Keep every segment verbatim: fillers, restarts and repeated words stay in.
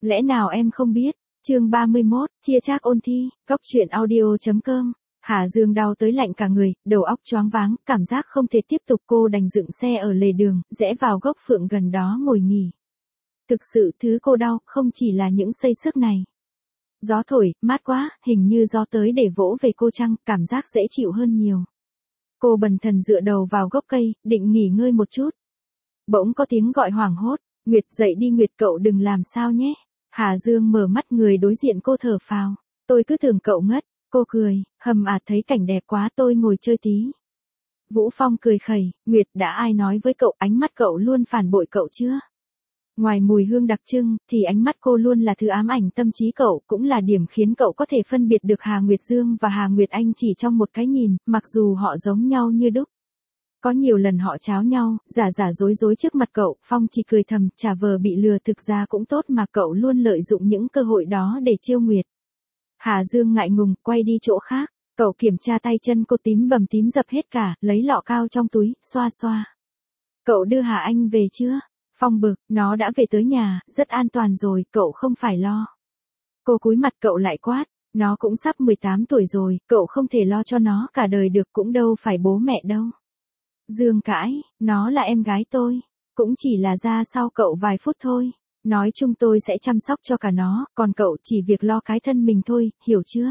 Lẽ nào em không biết? Chương ba mươi mốt, chia chác ôn thi, góc truyện audio chấm com. Hà Dương đau tới lạnh cả người, đầu óc choáng váng, cảm giác không thể tiếp tục, cô đành dựng xe ở lề đường, rẽ vào gốc phượng gần đó ngồi nghỉ. Thực sự thứ cô đau không chỉ là những xây xước này. Gió thổi, mát quá, hình như gió tới để vỗ về cô chăng, cảm giác dễ chịu hơn nhiều. Cô bần thần dựa đầu vào gốc cây, định nghỉ ngơi một chút. Bỗng có tiếng gọi hoảng hốt, Nguyệt dậy đi Nguyệt, cậu đừng làm sao nhé. Hà Dương mở mắt, người đối diện cô thở phào. Tôi cứ tưởng cậu ngất. Cô cười, hầm ạt thấy cảnh đẹp quá, tôi ngồi chơi tí. Vũ Phong cười khẩy, Nguyệt, đã ai nói với cậu ánh mắt cậu luôn phản bội cậu chưa? Ngoài mùi hương đặc trưng, thì ánh mắt cô luôn là thứ ám ảnh tâm trí cậu, cũng là điểm khiến cậu có thể phân biệt được Hà Nguyệt Dương và Hà Nguyệt Anh chỉ trong một cái nhìn, mặc dù họ giống nhau như đúc. Có nhiều lần họ cháo nhau, giả giả dối dối trước mặt cậu, Phong chỉ cười thầm, chả vờ bị lừa, thực ra cũng tốt mà cậu luôn lợi dụng những cơ hội đó để trêu Nguyệt. Hà Dương ngại ngùng, quay đi chỗ khác, cậu kiểm tra tay chân cô tím bầm tím dập hết cả, lấy lọ cao trong túi, xoa xoa. Cậu đưa Hà Anh về chưa? Phong bực, nó đã về tới nhà, rất an toàn rồi, cậu không phải lo. Cô cúi mặt, cậu lại quát, nó cũng sắp mười tám tuổi rồi, cậu không thể lo cho nó cả đời được, cũng đâu phải bố mẹ đâu. Dương cãi, nó là em gái tôi, cũng chỉ là ra sau cậu vài phút thôi. Nói chung tôi sẽ chăm sóc cho cả nó, còn cậu chỉ việc lo cái thân mình thôi, hiểu chưa?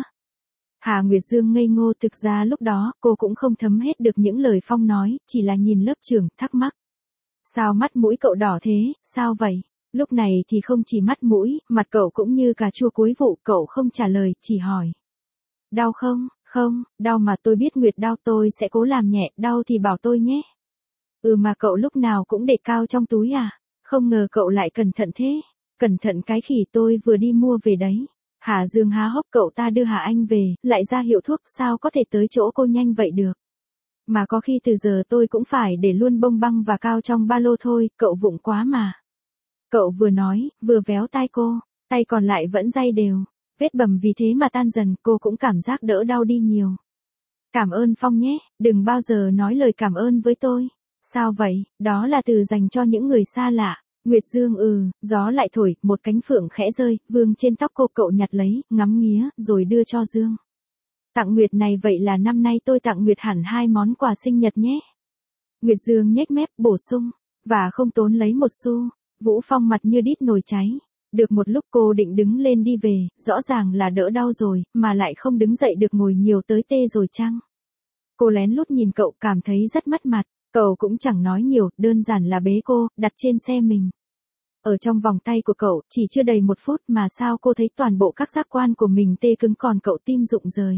Hà Nguyệt Dương ngây ngô, thực ra lúc đó cô cũng không thấm hết được những lời Phong nói, chỉ là nhìn lớp trưởng, thắc mắc. Sao mắt mũi cậu đỏ thế, sao vậy? Lúc này thì không chỉ mắt mũi, mặt cậu cũng như cà chua cuối vụ, cậu không trả lời, chỉ hỏi. Đau không? Không, đau mà tôi biết Nguyệt đau, tôi sẽ cố làm nhẹ, đau thì bảo tôi nhé. Ừ mà cậu lúc nào cũng để cao trong túi à? Không ngờ cậu lại cẩn thận thế. Cẩn thận cái khỉ, tôi vừa đi mua về đấy. Hà Dương há hốc, cậu ta đưa Hà Anh về, lại ra hiệu thuốc, sao có thể tới chỗ cô nhanh vậy được. Mà có khi từ giờ tôi cũng phải để luôn bông băng và cao trong ba lô thôi, cậu vụng quá mà. Cậu vừa nói, vừa véo tai cô, tay còn lại vẫn day đều. Vết bầm vì thế mà tan dần, cô cũng cảm giác đỡ đau đi nhiều. Cảm ơn Phong nhé, đừng bao giờ nói lời cảm ơn với tôi. Sao vậy, đó là từ dành cho những người xa lạ. Nguyệt Dương ừ, gió lại thổi, một cánh phượng khẽ rơi, vương trên tóc cô, cậu nhặt lấy, ngắm nghía, rồi đưa cho Dương. Tặng Nguyệt này, vậy là năm nay tôi tặng Nguyệt hẳn hai món quà sinh nhật nhé. Nguyệt Dương nhếch mép, bổ sung, và không tốn lấy một xu. Vũ Phong mặt như đít nồi cháy. Được một lúc cô định đứng lên đi về, rõ ràng là đỡ đau rồi, mà lại không đứng dậy được, ngồi nhiều tới tê rồi chăng? Cô lén lút nhìn cậu, cảm thấy rất mất mặt. Cậu cũng chẳng nói nhiều, đơn giản là bế cô, đặt trên xe mình. Ở trong vòng tay của cậu, chỉ chưa đầy một phút mà sao cô thấy toàn bộ các giác quan của mình tê cứng, còn cậu tim rụng rời.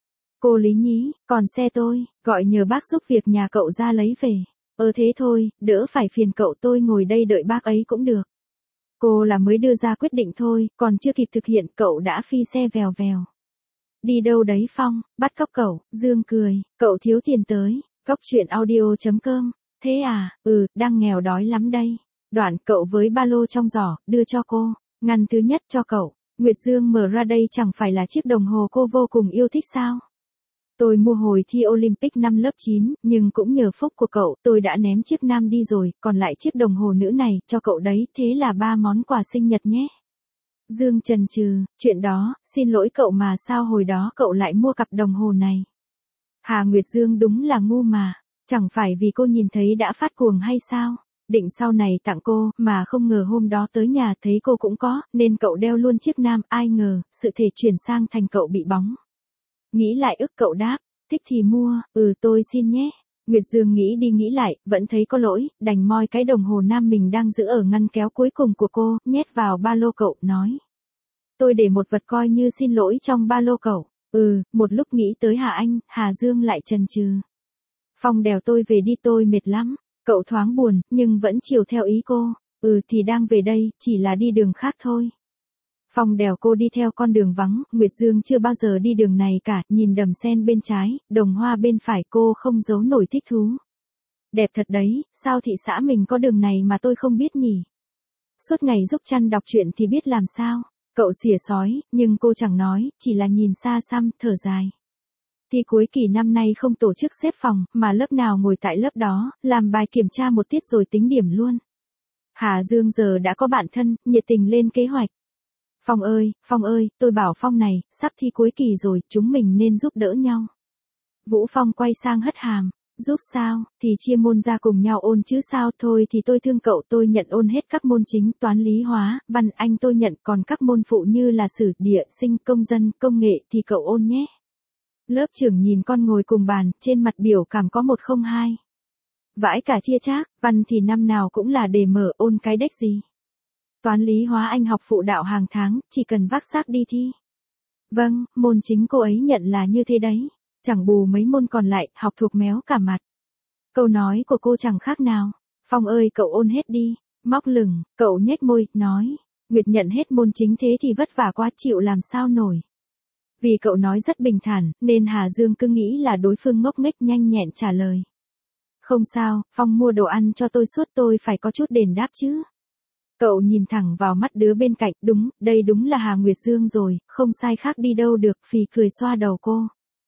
Cô lý nhí, còn xe tôi, gọi nhờ bác giúp việc nhà cậu ra lấy về. Ờ thế thôi, đỡ phải phiền cậu, tôi ngồi đây đợi bác ấy cũng được. Cô là mới đưa ra quyết định thôi, còn chưa kịp thực hiện, cậu đã phi xe vèo vèo. Đi đâu đấy Phong, bắt cóc cậu, Dương cười, cậu thiếu tiền tới. Góc truyện audio chấm com, thế à, ừ, đang nghèo đói lắm đây. Đoạn cậu với ba lô trong giỏ, đưa cho cô, ngăn thứ nhất cho cậu. Nguyệt Dương mở ra, đây chẳng phải là chiếc đồng hồ cô vô cùng yêu thích sao? Tôi mua hồi thi Olympic năm lớp chín, nhưng cũng nhờ phúc của cậu, tôi đã ném chiếc nam đi rồi, còn lại chiếc đồng hồ nữ này, cho cậu đấy, thế là ba món quà sinh nhật nhé. Dương chần chừ, chuyện đó, xin lỗi cậu mà sao hồi đó cậu lại mua cặp đồng hồ này? Hà Nguyệt Dương đúng là ngu mà, chẳng phải vì cô nhìn thấy đã phát cuồng hay sao? Định sau này tặng cô, mà không ngờ hôm đó tới nhà thấy cô cũng có, nên cậu đeo luôn chiếc nam, ai ngờ, sự thể chuyển sang thành cậu bị bóng. Nghĩ lại ức, cậu đáp, thích thì mua, ừ tôi xin nhé. Nguyệt Dương nghĩ đi nghĩ lại, vẫn thấy có lỗi, đành moi cái đồng hồ nam mình đang giữ ở ngăn kéo cuối cùng của cô, nhét vào ba lô cậu, nói. Tôi để một vật coi như xin lỗi trong ba lô cậu. Ừ, một lúc nghĩ tới Hà Anh, Hà Dương lại chần chừ. Phong đèo tôi về đi, tôi mệt lắm. Cậu thoáng buồn, nhưng vẫn chiều theo ý cô. Ừ thì đang về đây, chỉ là đi đường khác thôi. Phong đèo cô đi theo con đường vắng, Nguyệt Dương chưa bao giờ đi đường này cả, nhìn đầm sen bên trái, đồng hoa bên phải, cô không giấu nổi thích thú. Đẹp thật đấy, sao thị xã mình có đường này mà tôi không biết nhỉ? Suốt ngày giúp chăn đọc truyện thì biết làm sao? Cậu xỉa sói, nhưng cô chẳng nói, chỉ là nhìn xa xăm, thở dài. Thi cuối kỳ năm nay không tổ chức xếp phòng, mà lớp nào ngồi tại lớp đó, làm bài kiểm tra một tiết rồi tính điểm luôn. Hà Dương giờ đã có bạn thân, nhiệt tình lên kế hoạch. Phong ơi, Phong ơi, tôi bảo Phong này, sắp thi cuối kỳ rồi, chúng mình nên giúp đỡ nhau. Vũ Phong quay sang hất hàm, giúp sao, thì chia môn ra cùng nhau ôn chứ sao, thôi thì tôi thương cậu, tôi nhận ôn hết các môn chính, toán lý hóa, văn anh tôi nhận, còn các môn phụ như là sử, địa, sinh, công dân, công nghệ thì cậu ôn nhé. Lớp trưởng nhìn con ngồi cùng bàn, trên mặt biểu cảm có một không hai. Vãi cả chia chác, văn thì năm nào cũng là đề mở, ôn cái đếch gì. Toán lý hóa anh học phụ đạo hàng tháng, chỉ cần vác xác đi thi. Vâng, môn chính cô ấy nhận là như thế đấy. Chẳng bù mấy môn còn lại, học thuộc méo cả mặt. Câu nói của cô chẳng khác nào. Phong ơi cậu ôn hết đi. Móc lửng, cậu nhếch môi, nói. Nguyệt nhận hết môn chính thế thì vất vả quá chịu làm sao nổi. Vì cậu nói rất bình thản, nên Hà Dương cứ nghĩ là đối phương ngốc nghếch nhanh nhẹn trả lời. Không sao, Phong mua đồ ăn cho tôi suốt tôi phải có chút đền đáp chứ. Cậu nhìn thẳng vào mắt đứa bên cạnh, đúng, đây đúng là Hà Nguyệt Dương rồi, không sai khác đi đâu được, phì cười xoa đầu cô.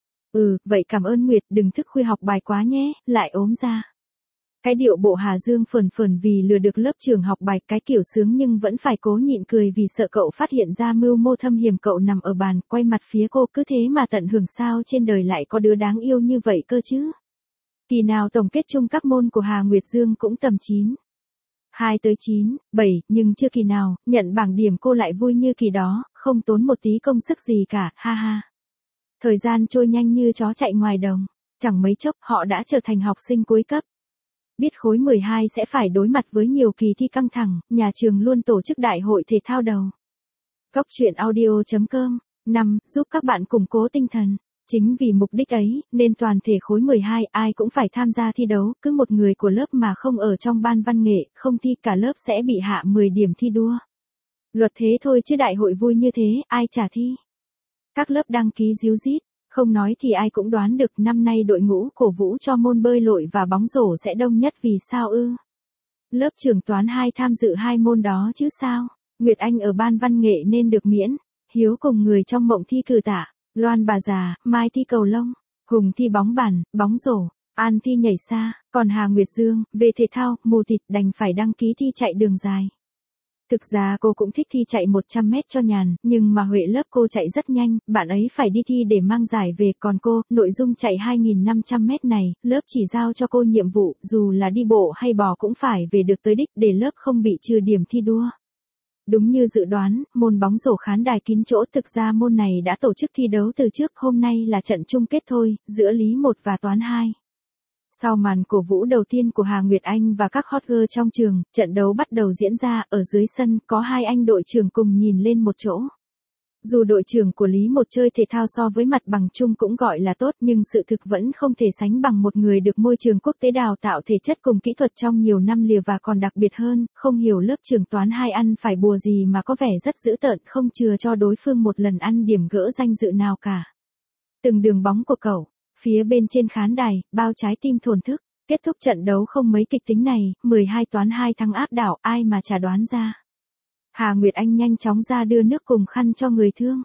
Ừ, vậy cảm ơn Nguyệt, đừng thức khuya học bài quá nhé, lại ốm ra. Cái điệu bộ Hà Dương phờn phờn vì lừa được lớp trưởng học bài, cái kiểu sướng nhưng vẫn phải cố nhịn cười vì sợ cậu phát hiện ra mưu mô thâm hiểm. Cậu nằm ở bàn, quay mặt phía cô, cứ thế mà tận hưởng sao trên đời lại có đứa đáng yêu như vậy cơ chứ. Kỳ nào tổng kết chung các môn của Hà Nguyệt Dương cũng tầm chín. hai tới chín, bảy, nhưng chưa kỳ nào, nhận bảng điểm cô lại vui như kỳ đó, không tốn một tí công sức gì cả, ha ha. Thời gian trôi nhanh như chó chạy ngoài đồng, chẳng mấy chốc họ đã trở thành học sinh cuối cấp. Biết khối mười hai sẽ phải đối mặt với nhiều kỳ thi căng thẳng, nhà trường luôn tổ chức đại hội thể thao đầu. Cóc truyện audio chấm com. năm. Giúp các bạn củng cố tinh thần. Chính vì mục đích ấy, nên toàn thể khối mười hai ai cũng phải tham gia thi đấu, cứ một người của lớp mà không ở trong ban văn nghệ, không thi cả lớp sẽ bị hạ mười điểm thi đua. Luật thế thôi chứ đại hội vui như thế, ai chả thi. Các lớp đăng ký ríu rít, không nói thì ai cũng đoán được năm nay đội ngũ cổ vũ cho môn bơi lội và bóng rổ sẽ đông nhất vì sao ư. Lớp trưởng toán hai tham dự hai môn đó chứ sao. Nguyệt Anh ở ban văn nghệ nên được miễn, Hiếu cùng người trong mộng thi cử tạ, Loan bà già, Mai thi cầu lông, Hùng thi bóng bàn, bóng rổ, An thi nhảy xa, còn Hà Nguyệt Dương, về thể thao, mù tịt đành phải đăng ký thi chạy đường dài. Thực ra cô cũng thích thi chạy một trăm mét cho nhàn, nhưng mà Huệ lớp cô chạy rất nhanh, bạn ấy phải đi thi để mang giải về, còn cô, nội dung chạy hai nghìn năm trăm mét này, lớp chỉ giao cho cô nhiệm vụ, dù là đi bộ hay bò cũng phải về được tới đích để lớp không bị trừ điểm thi đua. Đúng như dự đoán, môn bóng rổ khán đài kín chỗ, thực ra môn này đã tổ chức thi đấu từ trước, hôm nay là trận chung kết thôi, giữa lý một và toán hai. Sau màn cổ vũ đầu tiên của Hà Nguyệt Anh và các hot girl trong trường, trận đấu bắt đầu diễn ra, ở dưới sân, có hai anh đội trưởng cùng nhìn lên một chỗ. Dù đội trưởng của Lý một chơi thể thao so với mặt bằng chung cũng gọi là tốt, nhưng sự thực vẫn không thể sánh bằng một người được môi trường quốc tế đào tạo thể chất cùng kỹ thuật trong nhiều năm lìa, và còn đặc biệt hơn, không hiểu lớp trưởng toán hai ăn phải bùa gì mà có vẻ rất dữ tợn, không chừa cho đối phương một lần ăn điểm gỡ danh dự nào cả. Từng đường bóng của cậu, phía bên trên khán đài, bao trái tim thổn thức. Kết thúc trận đấu không mấy kịch tính này, mười hai toán hai thắng áp đảo, ai mà chả đoán ra. Hà Nguyệt Anh nhanh chóng ra đưa nước cùng khăn cho người thương.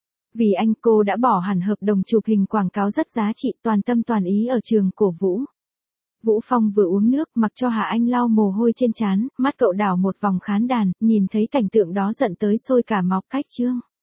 Vì anh, cô đã bỏ hẳn hợp đồng chụp hình quảng cáo rất giá trị, toàn tâm toàn ý ở trường cổ vũ. Vũ Phong vừa uống nước, mặc cho Hà Anh lau mồ hôi trên trán, mắt cậu đảo một vòng khán đàn, nhìn thấy cảnh tượng đó giận tới sôi cả máu. Cách chương